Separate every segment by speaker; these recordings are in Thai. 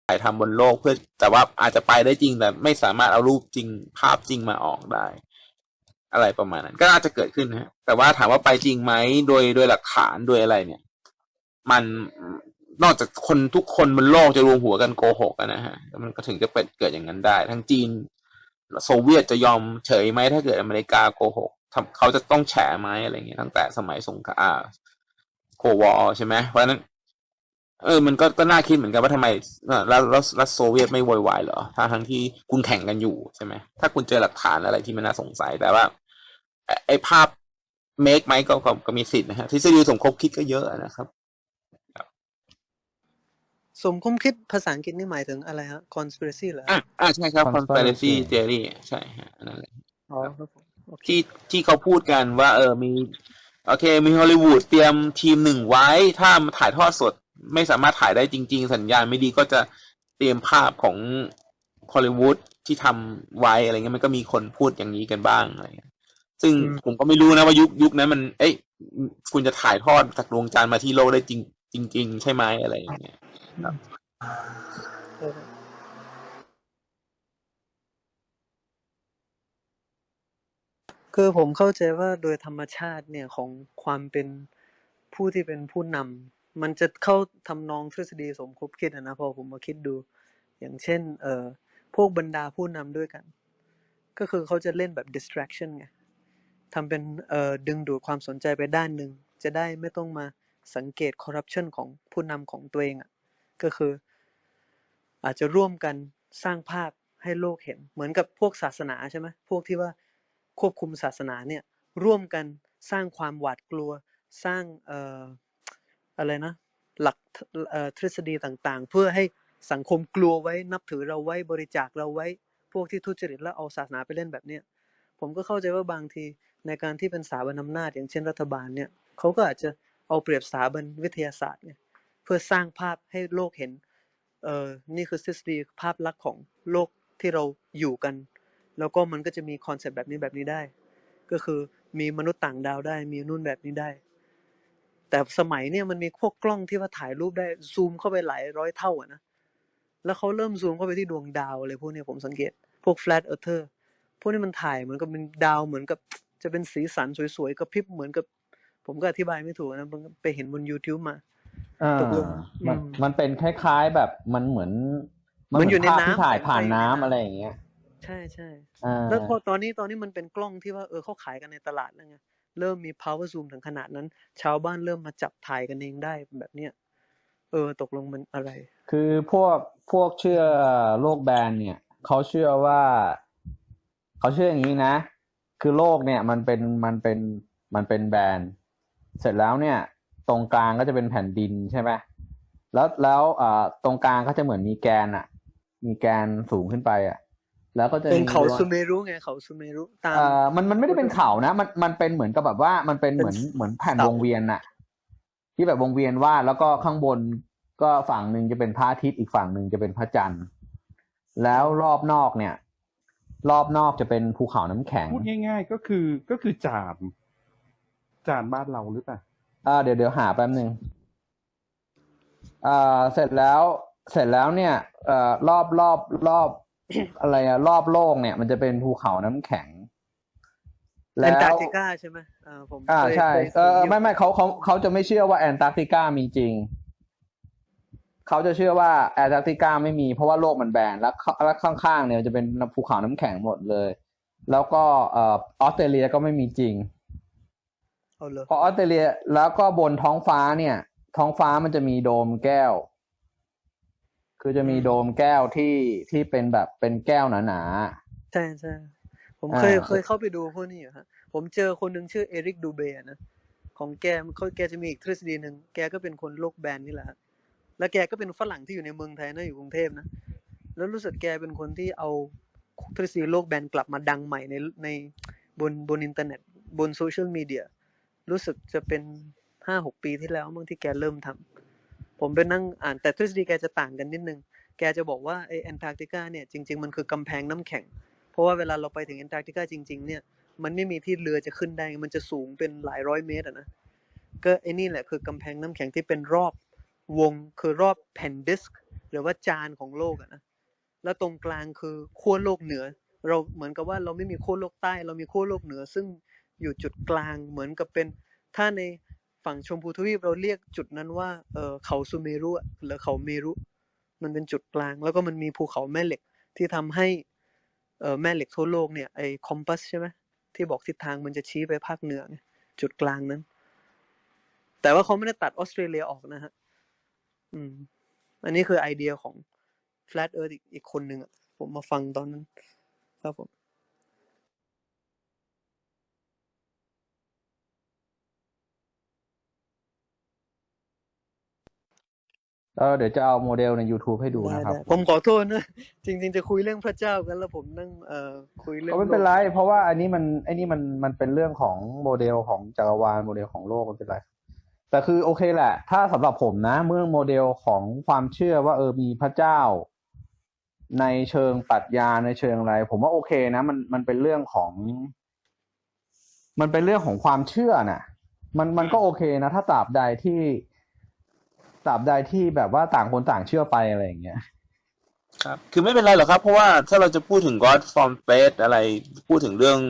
Speaker 1: ถ่ายทำบนโลกเพื่อแต่ว่าอาจจะไปได้จริงแต่ไม่สามารถเอารูปจริงภาพจริงมาออกได้อะไรประมาณนั้นก็อาจจะเกิดขึ้นนะแต่ว่าถามว่าไปจริงไหมโดยหลักฐานโดยอะไรเนี่ยมันนอกจากคนทุกคนบนโลกจะรวมหัวกันโกหกนะฮะมันก็ถึงจะเป็นเกิดอย่างนั้นได้ทั้งจีนโซเวียตจะยอมเฉยไหมถ้าเกิดอเมริกาโกหกเขาจะต้องแฉไหมอะไรเงี้ยตั้งแต่สมัยสงครามโควอใช่ไหมเพราะฉะนั้นมันก็น่าคิดเหมือนกันว่าทำไมรัฐโซเวียตไม่โวยวายเหรอทั้งที่คุณแข่งกันอยู่ใช่ไหมถ้าคุณเจอหลักฐานอะไรที่มันน่าสงสัยแต่ว่าไอ้ภาพเมคไหมก็มีสิทธิ์นะฮะทฤษฎีสมคบคิดก็เยอะนะครับ
Speaker 2: สมคบคิดภาษาอังกฤษนี่หมายถึงอะไรฮะ conspiracy เหรอ
Speaker 1: ใช่ครับ conspiracy theory ใช่ฮะนั่นแหละ
Speaker 2: อ๋อครับผม
Speaker 1: ที่เขาพูดกันว่ามีโอเคมีฮอลลีวูดเตรียมทีมหนึ่งไว้ถ้าถ่ายทอดสดไม่สามารถถ่ายได้จริงๆสัญญาณไม่ดีก็จะเตรียมภาพของฮอลลีวูดที่ทำไว้อะไรเงี้ยมันก็มีคนพูดอย่างนี้กันบ้างอะไรเงี้ยซึ่งผมก็ไม่รู้นะว่ายุคนั้นมันคุณจะถ่ายทอดจากดวงจันทร์มาที่โลกได้จริงใช่ไหมอะไรอย่างเงี้ยครับ
Speaker 2: คือผมเข้าใจว่าโดยธรรมชาติเนี่ยของความเป็นผู้ที่เป็นผู้นำมันจะเข้าทำนองทฤษฎีสมคบคิดนะพอผมมาคิดดูอย่างเช่นพวกบรรดาผู้นำด้วยกันก็คือเขาจะเล่นแบบ distraction ไงทำเป็นดึงดูดความสนใจไปด้านหนึ่งจะได้ไม่ต้องมาสังเกต corruption ของผู้นำของตัวเองอ่ะก็คืออาจจะร่วมกันสร้างภาพให้โลกเห็นเหมือนกับพวกศาสนาใช่ไหมพวกที่ว่าควบคุมศาสนาเนี่ยร่วมกันสร้างความหวาดกลัวสร้างอะไรนะหลักทฤษฎีต่างๆเพื่อให้สังคมกลัวไว้นับถือเราไว้บริจาคเราไว้พวกที่ทุจริตแล้วเอาศาสนาไปเล่นแบบเนี้ยผมก็เข้าใจว่าบางทีในการที่เป็นสถาบันอำนาจอย่างเช่นรัฐบาลเนี่ยเขาก็อาจจะเอาเปรียบสถาบันวิทยาศาสตร์เนี่ยเพื่อสร้างภาพให้โลกเห็นนี่คือทฤษฎีภาพลักษณ์ของโลกที่เราอยู่กันแล้วก็มันก็จะมีคอนเซ็ปต์แบบนี้ได้ก็คือมีมนุษย์ต่างดาวได้มีนู่นแบบนี้ได้แต่สมัยเนี่ยมันมีพวกกล้องที่ว่าถ่ายรูปได้ซูมเข้าไปหลายร้อยเท่านะแล้วเขาเริ่มซูมเข้าไปที่ดวงดาวอะไรพวกนี้ผมสังเกตพวก flat earther พวกนี้มันถ่ายเหมือนกับเป็นดาวเหมือนกับจะเป็นสีสันสวยๆกระพริบเหมือนกับผมก็อธิบายไม่ถูกนะไปเห็นบน YouTube มาตกลง
Speaker 3: มันเป็นคล้ายๆแบบมันเหมือน
Speaker 2: อยู่ใน
Speaker 3: ภาพที่
Speaker 2: น้ำ
Speaker 3: ถ่ายผ่านน้ำอะไรอย่างเงี้ย
Speaker 2: ใช่ใช่แล้วพอตอนนี้มันเป็นกล้องที่ว่าเขาขายกันในตลาดแล้วไงเริ่มมี power zoom ถึงขนาดนั้นชาวบ้านเริ่มมาจับถ่ายกันเองได้แบบเนี้ยตกลงมันอะไร
Speaker 3: คือพวกเชื่อโลกแบนเนี่ยเขาเชื่อว่าเขาเชื่ออย่างนี้นะคือโลกเนี่ยมันเป็นแบนเสร็จแล้วเนี่ยตรงกลางก็จะเป็นแผ่นดินใช่ไหมแล้วตรงกลางก็จะเหมือนมีแกนมีแกนสูงขึ้นไปแล้วก็จะ
Speaker 2: เป็นเขาซูเมรุไงเขาซูเมรุตาม
Speaker 3: มันไม่ได้เป็นเขานะมันเป็นเหมือนกับแบบว่ามันเป็นเหมือนแผ่นวงเวียนที่แบบวงเวียนวาดแล้วก็ข้างบนก็ฝั่งหนึ่งจะเป็นพระอาทิตย์อีกฝั่งหนึ่งจะเป็นพระจันทร์แล้วรอบนอกเนี่ยรอบนอกจะเป็นภูเขาน้ำแข็ง
Speaker 4: พูดง่ายๆก็คือจานบ้านเราหรือเปล่า
Speaker 3: เดี๋ยวหาแป๊บนึงเสร็จแล้วเนี่ยรอบอะไรรอบโลกเนี่ยมันจะเป็นภูเขาน้ำแข็ง
Speaker 2: แอนตาร์กติกาใช่ไหมผม
Speaker 3: ใช่ไม่เขาจะไม่เชื่อว่าแอนตาร์กติกามีจริงเขาจะเชื่อว่าแอนตาร์กติกาไม่มีเพราะว่าโลกมันแบนแล้วข้างๆเนี่ยจะเป็นภูเขาน้ำแข็งหมดเลยแล้วก็ออสเตรเลียก็ไม่มีจริงเพราะออสเตรเลียแล้วก็บนท้องฟ้าเนี่ยท้องฟ้ามันจะมีโดมแก้วคือจะมีโดมแก้วที่เป็นแบบเป็นแก้วหนา
Speaker 2: ๆใช่ใช่ผมเคยเข้าไปดูพวกนี้อยู่ฮะผมเจอคนหนึ่งชื่อเอริกดูเบย์นะของแกจะมีอีกทฤษฎีหนึ่งแกก็เป็นคนโลกแบนนี่แหละแล้วแกก็เป็นฝรั่งที่อยู่ในเมืองไทยนะอยู่กรุงเทพนะแล้วรู้สึกแกเป็นคนที่เอาทฤษฎีโลกแบนกลับมาดังใหม่ในบนอินเทอร์เน็ตบนโซเชียลมีเดียรู้สึกจะเป็น 5-6 ปีที่แล้วเมื่อที่แกเริ่มทำผมไปนั่งอ่านแต่ทฤษฎีแกจะต่างกันนิดนึงแกจะบอกว่าไอ้แอนตาร์กติกาเนี่ยจริงๆมันคือกำแพงน้ำแข็งเพราะว่าเวลาเราไปถึงแอนตาร์กติกาจริงๆเนี่ยมันไม่มีที่เรือจะขึ้นได้มันจะสูงเป็นหลายร้อยเมตรนะก็ไอ้นี่แหละคือกำแพงน้ำแข็งที่เป็นรอบวงคือรอบแผ่นดิสก์หรือว่าจานของโลกอะนะแล้วตรงกลางคือขั้วโลกเหนือ เราเหมือนกับว่าเราไม่มีขั้วโลกใต้ เรามีขั้วโลกเหนือ ซึ่งอยู่จุดกลางเหมือนกับเป็นถ้าในฝั่งชมพูทวีปเราเรียกจุดนั้นว่าเขาซูเมรุหรือเขาเมรุมันเป็นจุดกลางแล้วก็มันมีภูเขาแม่เหล็กที่ทำให้แม่เหล็กทั่วโลกเนี่ยไอ้คอมปัสใช่ไหมที่บอกทิศทางมันจะชี้ไปภาคเหนือไงจุดกลางนั้นแต่ว่าเขาไม่ได้ตัดออสเตรเลียออกนะฮะอันนี้คือไอเดียของ Flat Earth อีกคนหนึ่งอ่ะผมมาฟังตอนนั้นครับผม
Speaker 3: เดี๋ยวจะเอาโมเดลใน YouTube ให้ดู
Speaker 2: ได้
Speaker 3: นะครับ
Speaker 2: ผมขอโทษนะจริงๆจะคุยเรื่องพระเจ้ากันแล้วผมนั่งคุยเรื่อ
Speaker 3: ก็
Speaker 2: ง
Speaker 3: ไม่เป็นไร เพราะว่าอันนี้มันเป็นเรื่องของโมเดลของจักรวาลโมเดลของโลกไม่เป็นไร แต่คือโอเคแหละ ถ้าสำหรับผมนะเมื่อโมเดลของความเชื่อว่ามีพระเจ้า ในเชิงปรัชญาในเชิงอะไร ผมว่าโอเคนะมันเป็นเรื่องของความเชื่อน่ะมันก็โอเคนะถ้าตราบใดที่แบบว่าต่างคนต่างเชื่อไปอะไรอย่างเงี้ย
Speaker 1: ครับคือไม่เป็นไรหรอกครับเพราะว่าถ้าเราจะพูดถึง God from Faith อะไรพูดถึงเรื่อง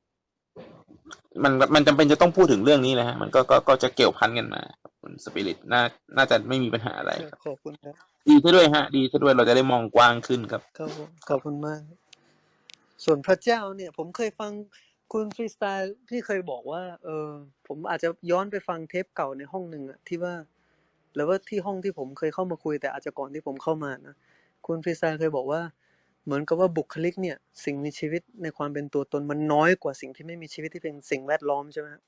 Speaker 1: มันจำเป็นจะต้องพูดถึงเรื่องนี้นะฮะมันก็จะเกี่ยวพันกันมาคุณสปิริตน่าจะไม่มีปัญหาอะไรครับ
Speaker 2: ขอบคุณครับ
Speaker 1: ดีซะด้วยฮะดีซะด้วยเราจะได้มองกว้างขึ้นครับ
Speaker 2: ครับผมขอบคุณมาก ส่วนพระเจ้าเนี่ยผมเคยฟังคุณฟรีสไตล์ที่เคยบอกว่าผมอาจจะย้อนไปฟังเทปเก่าในห้องหนึ่งอะที่ว่าหรือว่าที่ห้องที่ผมเคยเข้ามาคุยแต่อาจจะก่อนที่ผมเข้ามานะคุณฟรีสไตล์เคยบอกว่าเหมือนกับว่าบุคลิกเนี่ยสิ่งมีชีวิตในความเป็นตัวตนมันน้อยกว่าสิ่งที่ไม่มีชีวิตที่เป็นสิ่งแวดล้อมใช่ไหมครับ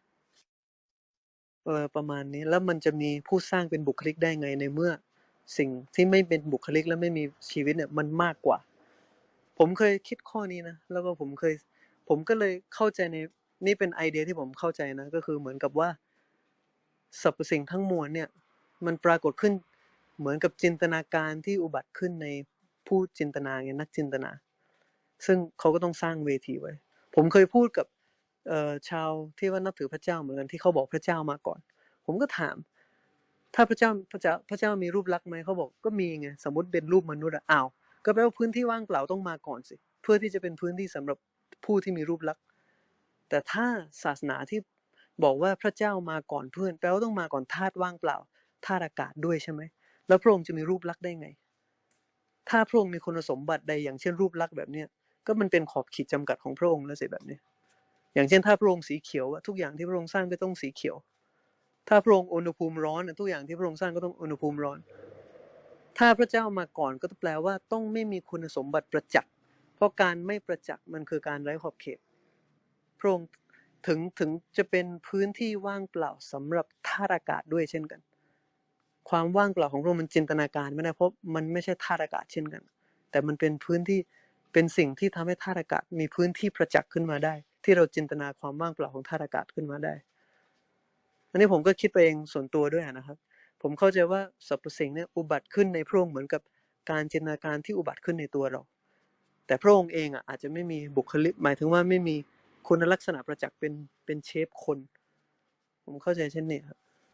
Speaker 2: ประมาณนี้แล้วมันจะมีผู้สร้างเป็นบุคลิกได้ไงในเมื่อสิ่งที่ไม่เป็นบุคลิกและไม่มีชีวิตเนี่ยมันมากกว่าผมเคยคิดข้อนี้นะแล้วก็ผมก็เลยเข้าใจในนี่เป็นไอเดียที่ผมเข้าใจนะก็คือเหมือนกับว่าสรรพสิ่งทั้งมวลเนี่ยมันปรากฏขึ้นเหมือนกับจินตนาการที่อุบัติขึ้นในผู้จินตนาไงนักจินตนาซึ่งเขาก็ต้องสร้างเวทีไว้ผมเคยพูดกับชาวที่ว่านับถือพระเจ้าเหมือนกันที่เขาบอกพระเจ้ามาก่อนผมก็ถามถ้าพระเจ้ามีรูปลักษณ์ไหมเขาบอกก็มีไงสมมติเป็นรูปมนุษย์อ้าวก็แปลว่าพื้นที่ว่างเปล่าต้องมาก่อนสิเพื่อที่จะเป็นพื้นที่สำหรับผู้ที่มีรูปลักษณ์แต่ถ้าศาสนาที่บอกว่าพระเจ้ามาก่อนเพื่อนแปลว่าต้องมาก่อนธาตุว่างเปล่าธาตุอากาศด้วยใช่ไหมแล้วพระองค์จะมีรูปลักษณ์ได้ไงถ้าพระองค์มีคุณสมบัติใดอย่างเช่นรูปลักษณ์แบบเนี้ยก็มันเป็นขอบขีดจำกัดของพระองค์แล้วสิแบบนี้อย่างเช่นถ้าพระองค์สีเขียวทุกอย่างที่พระองค์สร้างก็ต้องสีเขียวถ้าพระองค์อุณหภูมิร้อนทุกอย่างที่พระองค์สร้างก็ต้องอุณหภูมิร้อนถ้าพระเจ้ามาก่อนก็แปลว่าต้องไม่มีคุณสมบัติประจักษ์เพราะการไม่ประจักษ์มันคือการไร้ขอบเขตพระองค์ถึงจะเป็นพื้นที่ว่างเปล่าสำหรับธาตุอากาศด้วยเช่นกันความว่างเปล่าของพระองค์มันจินตนาการไม่ได้เพราะมันไม่ใช่ธาตุอากาศเช่นกันแต่มันเป็นพื้นที่เป็นสิ่งที่ทำให้ธาตุอากาศมีพื้นที่ประจักษ์ขึ้นมาได้ที่เราจินตนาความว่างเปล่าของธาตุอากาศขึ้นมาได้อันนี้ผมก็คิดไปเองส่วนตัวด้วยนะครับผมเข้าใจว่าสรรพสิ่งเนี่ยอุบัติขึ้นในพระองค์เหมือนกับการจินตนาการที่อุบัติขึ้นในตัวเราแต่พระองค์เองอาจจะไม่มีบุคลิกหมายถึงว่าไม่มีคุณลักษณะประจักษ์เป็นเชฟคนผมเข้าใจเช่นนี้ครับ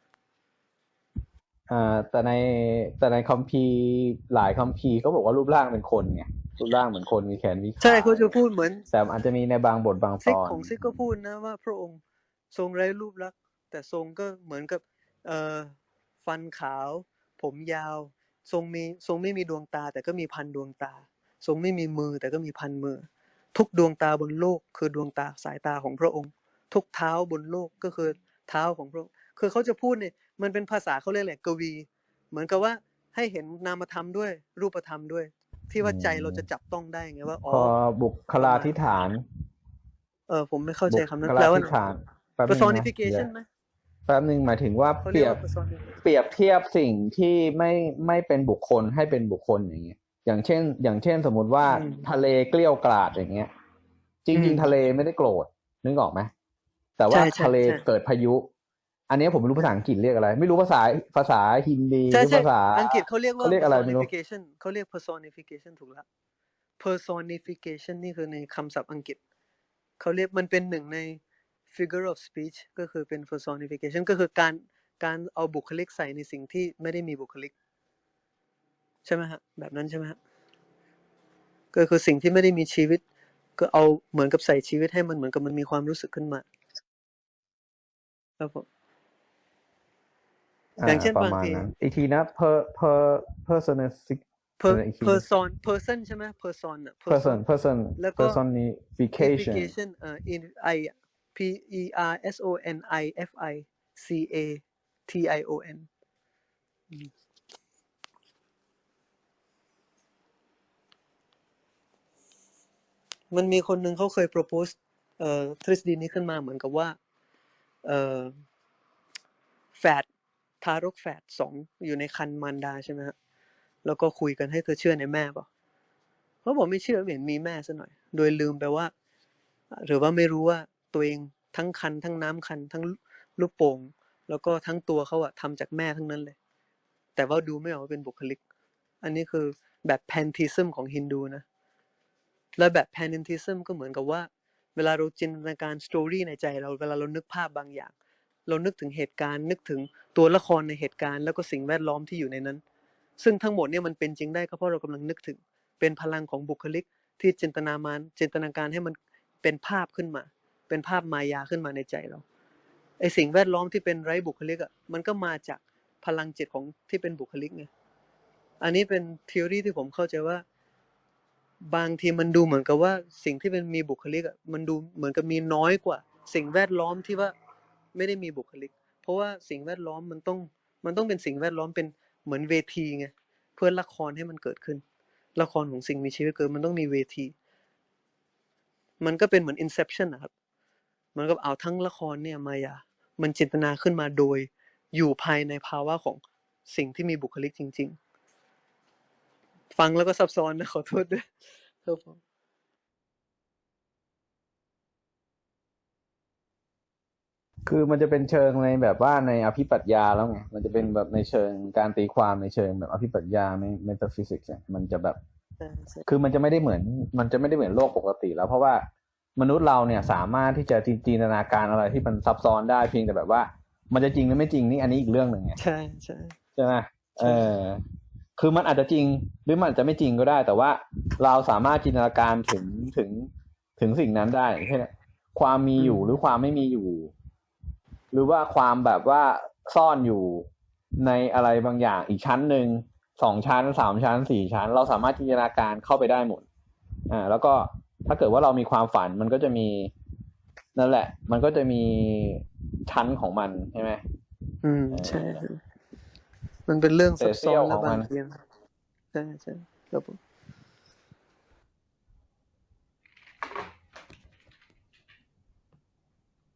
Speaker 3: แต่ในคัมภีร์หลายคัมภีร์ก็บอกว่ารูปร่างเป็นคนไงรูปร่างเหมือนคนมีแขนมีขา
Speaker 2: ใช่เขาจะพูดเหมือน
Speaker 3: แต่อาจจะมีในบางบทบางตอน
Speaker 2: ซิกก็พูดนะว่าพระองค์ทรงไร้รูปลักษณ์แต่ทรงก็เหมือนกับฟันขาวผมยาวทรงไม่มีดวงตาแต่ก็มีพันดวงตาทรงไม่มีมือแต่ก็มีพันมือทุกดวงตาบนโลกคือดวงตาสายตาของพระองค์ทุกเท้าบนโลกก็คือเท้าของพระองค์คือเขาจะพูดเนี่ยมันเป็นภาษาเขาเรียกแหละกวีเหมือนกับว่าให้เห็นนามธรรมด้วยรูปธรรมด้วยที่ว่าใจเราจะจับต้องได้ไงว่า
Speaker 3: พอบุคลาธิฐาน
Speaker 2: ผมไม่เข้าใจคำนั้น
Speaker 3: บุค
Speaker 2: แปล
Speaker 3: ลา
Speaker 2: ว่า
Speaker 3: ธิฐานแป๊บนึงนะ
Speaker 2: personification ไหม
Speaker 3: แป๊บนึงหมายถึงว่า
Speaker 2: เขา
Speaker 3: เป
Speaker 2: เรี
Speaker 3: รี
Speaker 2: ยก
Speaker 3: ยบ
Speaker 2: ว่า personification
Speaker 3: เปรียบเทียบสิ่งที่ไม่เป็นบุคคลให้เป็นบุคคลอย่างเงี้ยอย่างเช่นสมมุติว่าทะเลเกลี้ยวกราดอย่างเงี้ย จริงๆทะเลไม่ได้โกรธนึกออกไหมแต่ว่าทะเลเกิดพายุ อันนี้ผมไม่รู้ภาษาอังกฤษเรียกอะไร ไม่รู้ภาษาฮินดีหรือภาษา
Speaker 2: อังกฤษเขาเรียกว่า
Speaker 3: อะไรไม่รู้
Speaker 2: personification เขาเรียก personification ถูกแล้ว personification นี่คือในคำศัพท์อังกฤษเขาเรียกมันเป็นหนึ่งใน figure of speech ก็คือเป็น personification ก็คือการเอาบุคลิกใส่ในสิ่งที่ไม่ได้มีบุคลิกใช่ไหมฮะแบบนั้นใช่ไหมฮะก็คือสิ่งที่ไม่ได้มีชีวิต ก็เอาเหมือนกับใส่ชีวิตให้มันเหมือนกับมันมีความรู้สึกขึ้นมาครับผมอย่างเช่น
Speaker 3: ประ
Speaker 2: บาง
Speaker 3: มาณ
Speaker 2: ที
Speaker 3: นั้นอีกทีนะpersonalistic
Speaker 2: per
Speaker 3: อะไรอีกที
Speaker 2: person ใช่ไหม person อ่ะ แล้วก็
Speaker 3: personification
Speaker 2: in I P E R S O N I F I C A T I O N มันมีคนหนึ่งเขาเคย propose ทฤษฎีนี้ขึ้นมาเหมือนกับว่าแฝดทารกแฝดสองอยู่ในครรภ์มารดาใช่ไหมฮะแล้วก็คุยกันให้เธอเชื่อในแม่เปล่าเขาบอกไม่เชื่อไม่เห็นมีแม่ซะหน่อยโดยลืมไปว่า หรือว่าไม่รู้ว่าตัวเองทั้งคันทั้งน้ำคันทั้งลูกโป่งแล้วก็ทั้งตัวเขาอะทำจากแม่ทั้งนั้นเลยแต่ว่าดูไม่ออกว่าเป็นบุคลิกอันนี้คือแบบแพนทิซึมของฮินดูนะและแบบแพนทิซึมก็เหมือนกับว่าเวลาเราจินตนาการสตอรี่ในใจเราเวลาเรานึกภาพบางอย่างเรานึกถึงเหตุการณ์นึกถึงตัวละครในเหตุการณ์แล้วก็สิ่งแวดล้อมที่อยู่ในนั้นซึ่งทั้งหมดเนี่ยมันเป็นจริงได้ก็เพราะเรากำลังนึกถึงเป็นพลังของบุคลิกที่จินตนาการให้มันเป็นภาพขึ้นมาเป็นภาพมายาขึ้นมาในใจเราไอสิ่งแวดล้อมที่เป็นไร้บุคลิกอ่ะมันก็มาจากพลังจิตของที่เป็นบุคลิกไงอันนี้เป็นทฤษฎีที่ผมเข้าใจว่าบางทีมันดูเหมือนกับว่าสิ่งที่เป็นมีบุคลิกอ่ะมันดูเหมือนกับมีน้อยกว่าสิ่งแวดล้อมที่ว่าไม่ได้มีบุคลิกเพราะว่าสิ่งแวดล้อมมันต้องเป็นสิ่งแวดล้อมเป็นเหมือนเวทีไงเพื่อละครให้มันเกิดขึ้นละครของสิ่งมีชีวิตเกิดมันต้องมีเวทีมันก็เป็นเหมือน Inception นะครับมันก็เอาทั้งละครเนี่ยมายามันจินตนาขึ้นมาโดยอยู่ภายในภาวะของสิ่งที่มีบุคลิกจริงๆฟังแล้วก็ซับซ้อนนะขอโทษด้วยครับผม
Speaker 3: คือมันจะเป็นเชิงในแบบว่าในอภิปรัชญาแล้วไงมันจะเป็นแบบในเชิงการตีความในเชิงแบบอภิปรัชญาในเมตาฟิสิกส์มันจะแบบ คือมันจะไม่ได้เหมือนโลกปกติแล้วเพราะว่ามนุษย์เราเนี่ยสามารถที่จะจินตนาการอะไรที่มันซับซ้อนได้เพียงแต่แบบว่ามันจะจริงหรือไม่จริงนี่อันนี้อีกเรื่องหนึ่งไง
Speaker 2: ใช่ใช่
Speaker 3: ใช่ไหมคือมันอาจจะจริงหรือมันอาจจะไม่จริงก็ได้ แต่ว่าเราสามารถจินตนาการถึงสิ่งนั้นได้เช่นความมีอยู่หรือความไม่มีอยู่ หรือว่าความแบบว่าซ่อนอยู่ในอะไรบางอย่างอีกชั้นหนึ่ง2 ชั้น3 ชั้น4 ชั้นเราสามารถจินตนาการเข้าไปได้หมดแล้วก็ถ้าเกิดว่าเรามีความฝันมันก็จะมีนั่นแหละมันก็จะมีชั้นของมันใช่ไหม
Speaker 2: ใช่มันเป็นเรื่องซับซ้อน
Speaker 3: ข
Speaker 2: และ
Speaker 3: อง
Speaker 2: บา
Speaker 3: มั
Speaker 2: ง
Speaker 3: น
Speaker 2: ทีใช่ใช่ครับผม